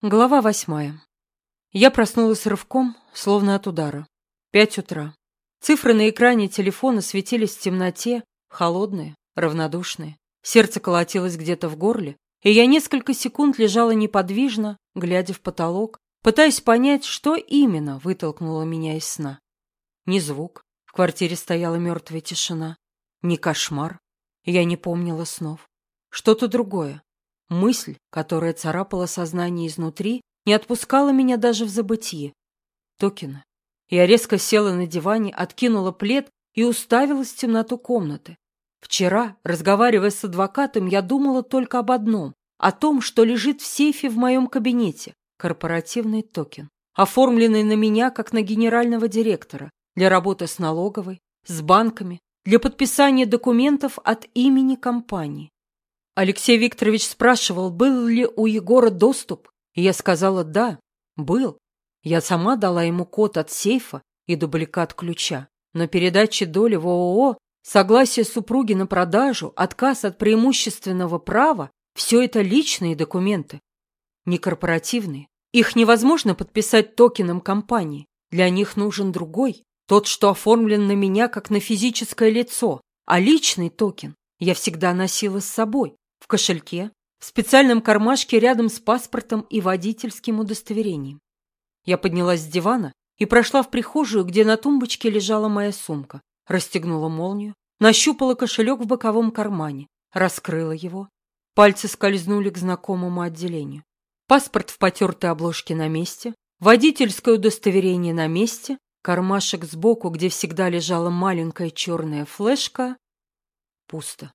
Глава 8. Я проснулась рывком, словно от удара. 5 утра. Цифры на экране телефона светились в темноте, холодные, равнодушные. Сердце колотилось где-то в горле, и я несколько секунд лежала неподвижно, глядя в потолок, пытаясь понять, что именно вытолкнуло меня из сна. Ни звук, в квартире стояла мертвая тишина, ни кошмар, я не помнила снов. Что-то другое. Мысль, которая царапала сознание изнутри, не отпускала меня даже в забытье. Токена. Я резко села на диване, откинула плед и уставилась в темноту комнаты. Вчера, разговаривая с адвокатом, я думала только об одном, о том, что лежит в сейфе в моем кабинете. Корпоративный токен, оформленный на меня как на генерального директора, для работы с налоговой, с банками, для подписания документов от имени компании. Алексей Викторович спрашивал, был ли у Егора доступ, и я сказала «да, был». Я сама дала ему код от сейфа и дубликат ключа, но передача доли в ООО, согласие супруги на продажу, отказ от преимущественного права – все это личные документы, не корпоративные. Их невозможно подписать токеном компании, для них нужен другой, тот, что оформлен на меня как на физическое лицо, а личный токен я всегда носила с собой. В кошельке, в специальном кармашке рядом с паспортом и водительским удостоверением. Я поднялась с дивана и прошла в прихожую, где на тумбочке лежала моя сумка, расстегнула молнию, нащупала кошелек в боковом кармане, раскрыла его. Пальцы скользнули к знакомому отделению. Паспорт в потертой обложке на месте, водительское удостоверение на месте, кармашек сбоку, где всегда лежала маленькая черная флешка. Пусто.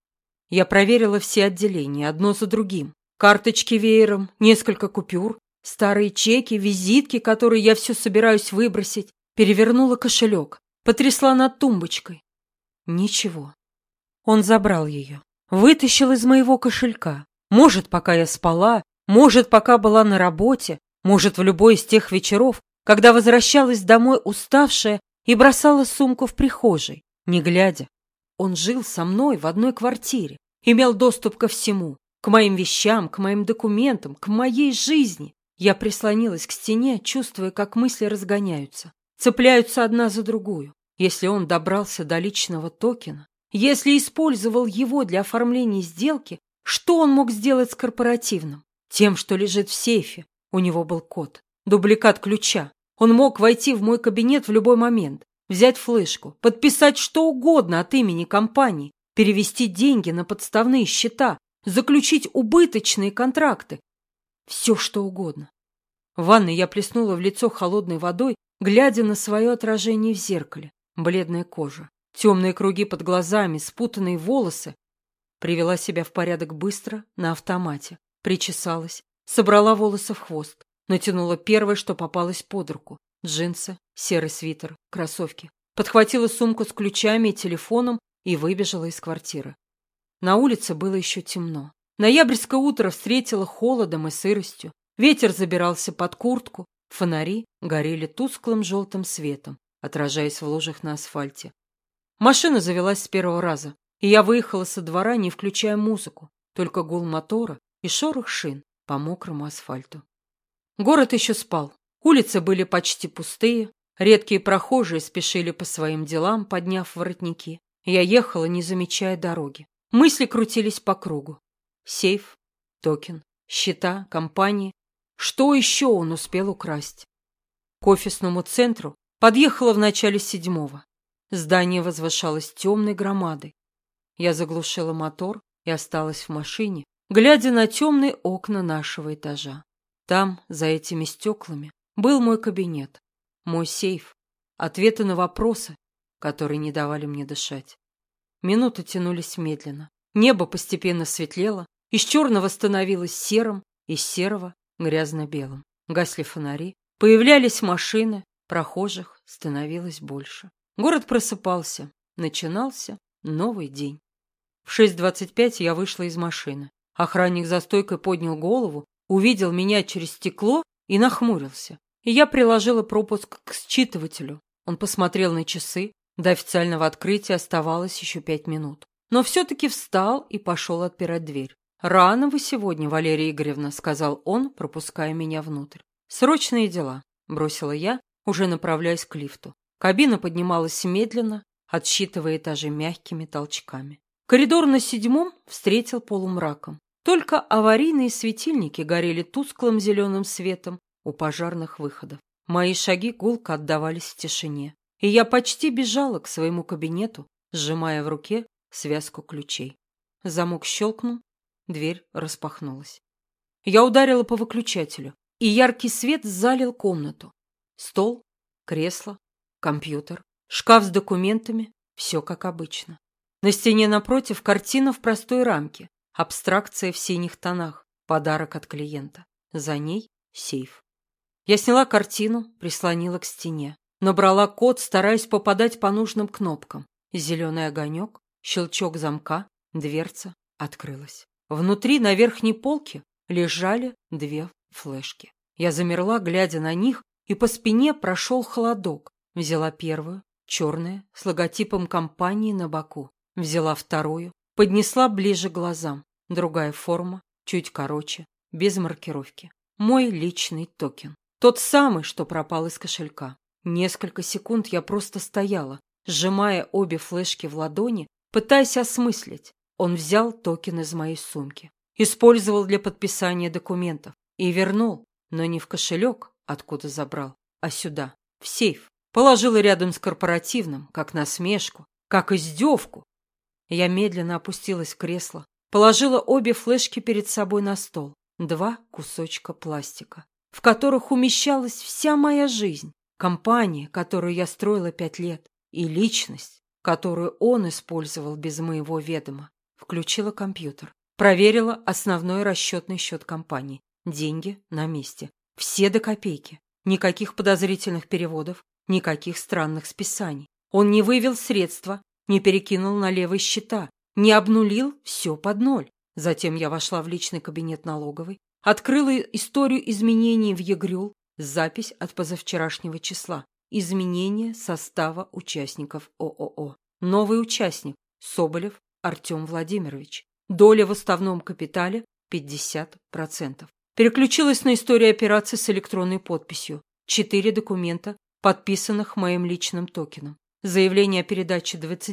Я проверила все отделения, одно за другим. Карточки веером, несколько купюр, старые чеки, визитки, которые я все собираюсь выбросить. Перевернула кошелек, потрясла над тумбочкой. Ничего. Он забрал ее, вытащил из моего кошелька. Может, пока я спала, может, пока была на работе, может, в любой из тех вечеров, когда возвращалась домой уставшая и бросала сумку в прихожей, не глядя. Он жил со мной в одной квартире, имел доступ ко всему, к моим вещам, к моим документам, к моей жизни. Я прислонилась к стене, чувствуя, как мысли разгоняются, цепляются одна за другую. Если он добрался до личного токена, если использовал его для оформления сделки, что он мог сделать с корпоративным? Тем, что лежит в сейфе. У него был код, дубликат ключа. Он мог войти в мой кабинет в любой момент, взять флешку, подписать что угодно от имени компании, перевести деньги на подставные счета, заключить убыточные контракты. Все что угодно. В ванной я плеснула в лицо холодной водой, глядя на свое отражение в зеркале. Бледная кожа, темные круги под глазами, спутанные волосы. Привела себя в порядок быстро, на автомате. Причесалась, собрала волосы в хвост, натянула первое, что попалось под руку. Джинсы, серый свитер, кроссовки. Подхватила сумку с ключами и телефоном и выбежала из квартиры. На улице было еще темно. Ноябрьское утро встретило холодом и сыростью. Ветер забирался под куртку. Фонари горели тусклым желтым светом, отражаясь в лужах на асфальте. Машина завелась с первого раза, и я выехала со двора, не включая музыку, только гул мотора и шорох шин по мокрому асфальту. Город еще спал. Улицы были почти пустые, редкие прохожие спешили по своим делам, подняв воротники. Я ехала, не замечая дороги. Мысли крутились по кругу. Сейф, токен, счета, компании. Что еще он успел украсть? К офисному центру подъехала в начале 7-го. Здание возвышалось темной громадой. Я заглушила мотор и осталась в машине, глядя на темные окна нашего этажа. Там, за этими стеклами, был мой кабинет, мой сейф, ответы на вопросы, которые не давали мне дышать. Минуты тянулись медленно. Небо постепенно светлело, из черного становилось серым, из серого — грязно-белым. Гасли фонари, появлялись машины, прохожих становилось больше. Город просыпался, начинался новый день. В 6:25 я вышла из машины. Охранник за стойкой поднял голову, увидел меня через стекло и нахмурился. И я приложила пропуск к считывателю. Он посмотрел на часы. До официального открытия оставалось еще 5 минут. Но все-таки встал и пошел отпирать дверь. «Рано вы сегодня, Валерия Игоревна», — сказал он, пропуская меня внутрь. «Срочные дела», — бросила я, уже направляясь к лифту. Кабина поднималась медленно, отсчитывая этажи мягкими толчками. Коридор на 7-м встретил полумраком. Только аварийные светильники горели тусклым зеленым светом у пожарных выходов. Мои шаги гулко отдавались в тишине, и я почти бежала к своему кабинету, сжимая в руке связку ключей. Замок щелкнул, дверь распахнулась. Я ударила по выключателю, и яркий свет залил комнату. Стол, кресло, компьютер, шкаф с документами — все как обычно. На стене напротив картина в простой рамке, абстракция в синих тонах, подарок от клиента. За ней сейф. Я сняла картину, прислонила к стене. Набрала код, стараясь попадать по нужным кнопкам. Зеленый огонек, щелчок замка, дверца открылась. Внутри на верхней полке лежали 2 флешки. Я замерла, глядя на них, и по спине прошел холодок. Взяла первую, черная, с логотипом компании на боку. Взяла вторую, поднесла ближе к глазам. Другая форма, чуть короче, без маркировки. Мой личный токен. Тот самый, что пропал из кошелька. Несколько секунд я просто стояла, сжимая обе флешки в ладони, пытаясь осмыслить. Он взял токен из моей сумки, использовал для подписания документов и вернул, но не в кошелек, откуда забрал, а сюда, в сейф. Положила рядом с корпоративным, как насмешку, как издевку. Я медленно опустилась в кресло, положила обе флешки перед собой на стол. 2 кусочка пластика, в которых умещалась вся моя жизнь, компания, которую я строила 5 лет, и личность, которую он использовал без моего ведома. Включила компьютер, проверила основной расчетный счет компании. Деньги на месте. Все до копейки. Никаких подозрительных переводов, никаких странных списаний. Он не вывел средства, не перекинул на левые счета, не обнулил все под ноль. Затем я вошла в личный кабинет налоговой, открыла историю изменений в ЕГРЮЛ, запись от позавчерашнего числа, изменение состава участников ООО. Новый участник – Соболев Артем Владимирович. Доля в уставном капитале – 50%. Переключилась на историю операций с электронной подписью. 4 документа, подписанных моим личным токеном. Заявление о передаче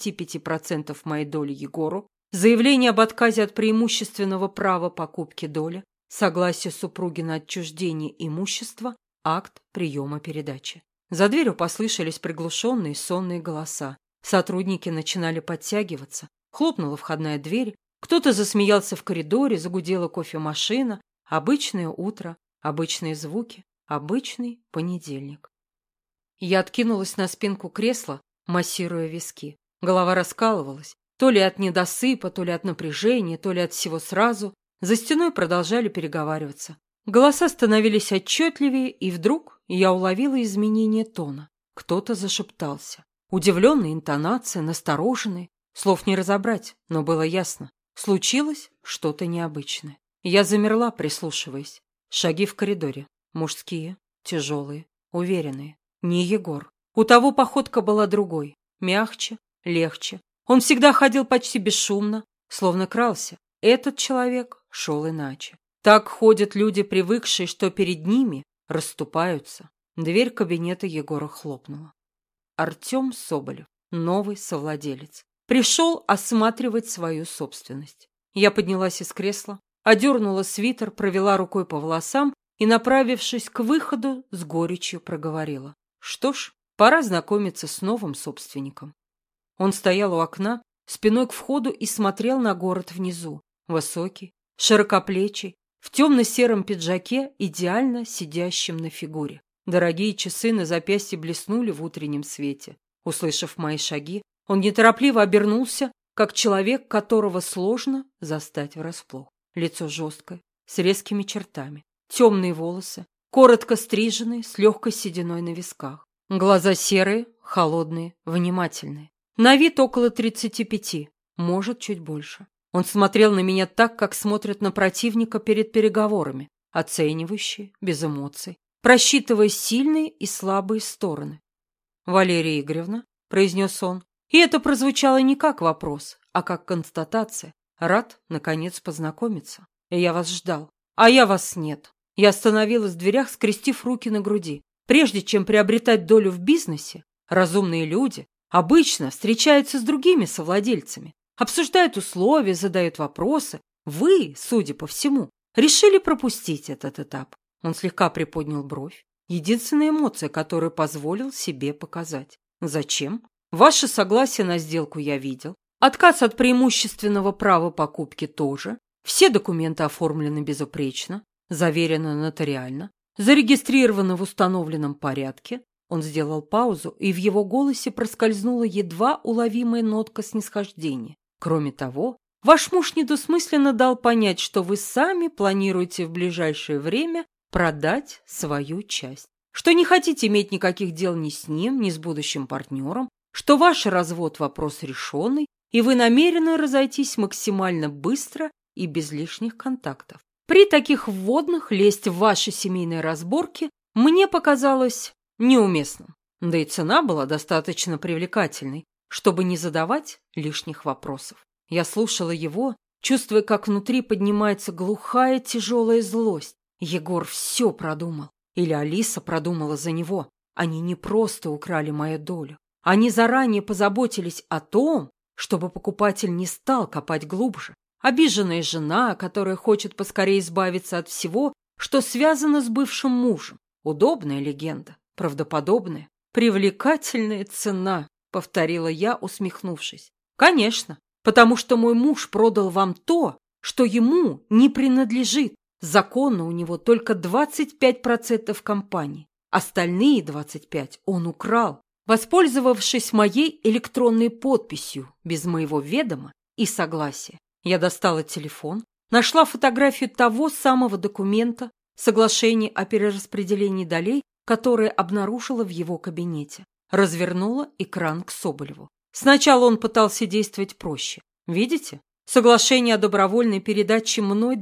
25% моей доли Егору, заявление об отказе от преимущественного права покупки доли, согласие супруги на отчуждение имущества, акт приема передачи. За дверью послышались приглушенные сонные голоса. Сотрудники начинали подтягиваться. Хлопнула входная дверь. Кто-то засмеялся в коридоре, загудела кофемашина. Обычное утро, обычные звуки, обычный понедельник. Я откинулась на спинку кресла, массируя виски. Голова раскалывалась. То ли от недосыпа, то ли от напряжения, то ли от всего сразу. За стеной продолжали переговариваться. Голоса становились отчетливее, и вдруг я уловила изменение тона. Кто-то зашептался. Удивленные интонации, настороженные. Слов не разобрать, но было ясно. Случилось что-то необычное. Я замерла, прислушиваясь. Шаги в коридоре. Мужские, тяжелые, уверенные. Не Егор. У того походка была другой. Мягче, легче. Он всегда ходил почти бесшумно, словно крался. Этот человек шел иначе. Так ходят люди, привыкшие, что перед ними расступаются. Дверь кабинета Егора хлопнула. Артем Соболев, новый совладелец, пришел осматривать свою собственность. Я поднялась из кресла, одернула свитер, провела рукой по волосам и, направившись к выходу, с горечью проговорила. Что ж, пора знакомиться с новым собственником. Он стоял у окна, спиной к входу и смотрел на город внизу. Высокий, широкоплечий, в темно-сером пиджаке, идеально сидящем на фигуре. Дорогие часы на запястье блеснули в утреннем свете. Услышав мои шаги, он неторопливо обернулся, как человек, которого сложно застать врасплох. Лицо жесткое, с резкими чертами, темные волосы, коротко стриженные, с легкой сединой на висках. Глаза серые, холодные, внимательные. На вид около 35, может, чуть больше. Он смотрел на меня так, как смотрят на противника перед переговорами, оценивающие, без эмоций, просчитывая сильные и слабые стороны. «Валерия Игоревна», — произнес он, и это прозвучало не как вопрос, а как констатация. Рад, наконец, познакомиться. Я вас ждал. А я вас нет. Я остановилась в дверях, скрестив руки на груди. Прежде чем приобретать долю в бизнесе, разумные люди обычно встречаются с другими совладельцами, обсуждают условия, задают вопросы. Вы, судя по всему, решили пропустить этот этап. Он слегка приподнял бровь. Единственная эмоция, которую позволил себе показать. Зачем? Ваше согласие на сделку я видел. Отказ от преимущественного права покупки тоже. Все документы оформлены безупречно, заверено нотариально, зарегистрированы в установленном порядке. Он сделал паузу, и в его голосе проскользнула едва уловимая нотка снисхождения. Кроме того, ваш муж недвусмысленно дал понять, что вы сами планируете в ближайшее время продать свою часть, что не хотите иметь никаких дел ни с ним, ни с будущим партнером, что ваш развод – вопрос решенный, и вы намерены разойтись максимально быстро и без лишних контактов. При таких вводных лезть в ваши семейные разборки мне показалось неуместным. Да и цена была достаточно привлекательной, чтобы не задавать лишних вопросов. Я слушала его, чувствуя, как внутри поднимается глухая тяжелая злость. Егор все продумал. Или Алиса продумала за него. Они не просто украли мою долю. Они заранее позаботились о том, чтобы покупатель не стал копать глубже. Обиженная жена, которая хочет поскорее избавиться от всего, что связано с бывшим мужем. Удобная легенда, правдоподобная, привлекательная цена, повторила я, усмехнувшись. Конечно, потому что мой муж продал вам то, что ему не принадлежит. Законно у него только 25% компании. Остальные 25% он украл, воспользовавшись моей электронной подписью без моего ведома и согласия. Я достала телефон, нашла фотографию того самого документа, соглашение о перераспределении долей, которое обнаружила в его кабинете. Развернула экран к Соболеву. Сначала он пытался действовать проще. Видите? Соглашение о добровольной передаче мной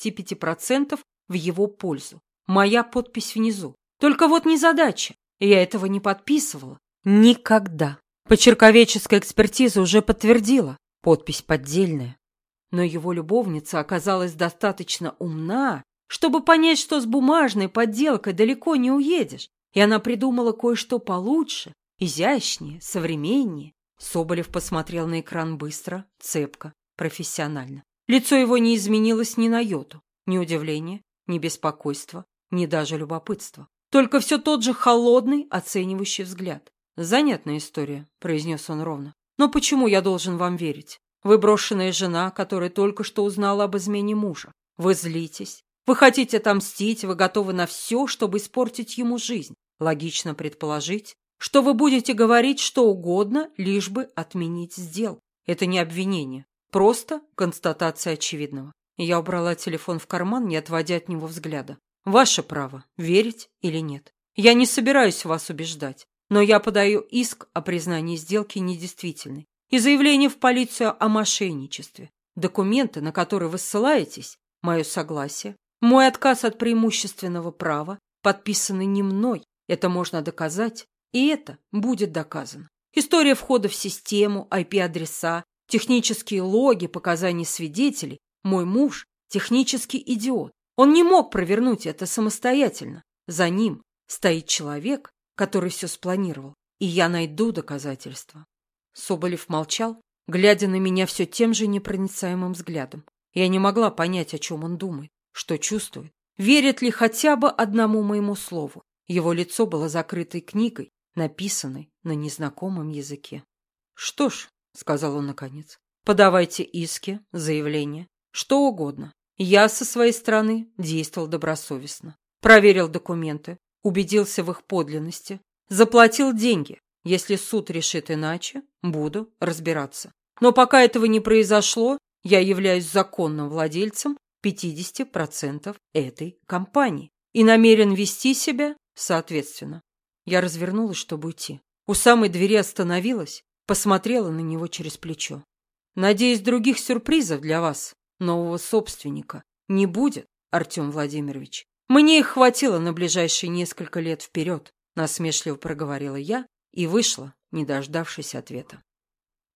25% в его пользу. Моя подпись внизу. Только вот незадача. Я этого не подписывала. Никогда. Почерковедческая экспертиза уже подтвердила. Подпись поддельная. Но его любовница оказалась достаточно умна, чтобы понять, что с бумажной подделкой далеко не уедешь. И она придумала кое-что получше, изящнее, современнее. Соболев посмотрел на экран быстро, цепко, профессионально. Лицо его не изменилось ни на йоту. Ни удивления, ни беспокойства, ни даже любопытства. Только все тот же холодный, оценивающий взгляд. «Занятная история», — произнес он ровно. «Но почему я должен вам верить? Вы брошенная жена, которая только что узнала об измене мужа. Вы злитесь. Вы хотите отомстить, вы готовы на все, чтобы испортить ему жизнь. Логично предположить, что вы будете говорить что угодно, лишь бы отменить сделку. Это не обвинение, просто констатация очевидного». Я убрала телефон в карман, не отводя от него взгляда. «Ваше право, верить или нет. Я не собираюсь вас убеждать, но я подаю иск о признании сделки недействительной и заявление в полицию о мошенничестве. Документы, на которые вы ссылаетесь, мое согласие, мой отказ от преимущественного права, подписаны не мной. Это можно доказать, и это будет доказано. История входа в систему, IP-адреса, технические логи, показания свидетелей. Мой муж – технический идиот. Он не мог провернуть это самостоятельно. За ним стоит человек, который все спланировал, и я найду доказательства». Соболев молчал, глядя на меня все тем же непроницаемым взглядом. Я не могла понять, о чем он думает, что чувствует, верит ли хотя бы одному моему слову. Его лицо было закрытой книгой, написанной на незнакомом языке. «Что ж», — сказал он наконец, — «подавайте иски, заявления, что угодно. Я со своей стороны действовал добросовестно, проверил документы, убедился в их подлинности, заплатил деньги. Если суд решит иначе, буду разбираться. Но пока этого не произошло, я являюсь законным владельцем 50% этой компании и намерен вести себя соответственно». Я развернулась, чтобы уйти. У самой двери остановилась, посмотрела на него через плечо. «Надеюсь, других сюрпризов для вас, нового собственника, не будет, Артем Владимирович. Мне их хватило на ближайшие несколько лет вперед», насмешливо проговорила я и вышла, не дождавшись ответа.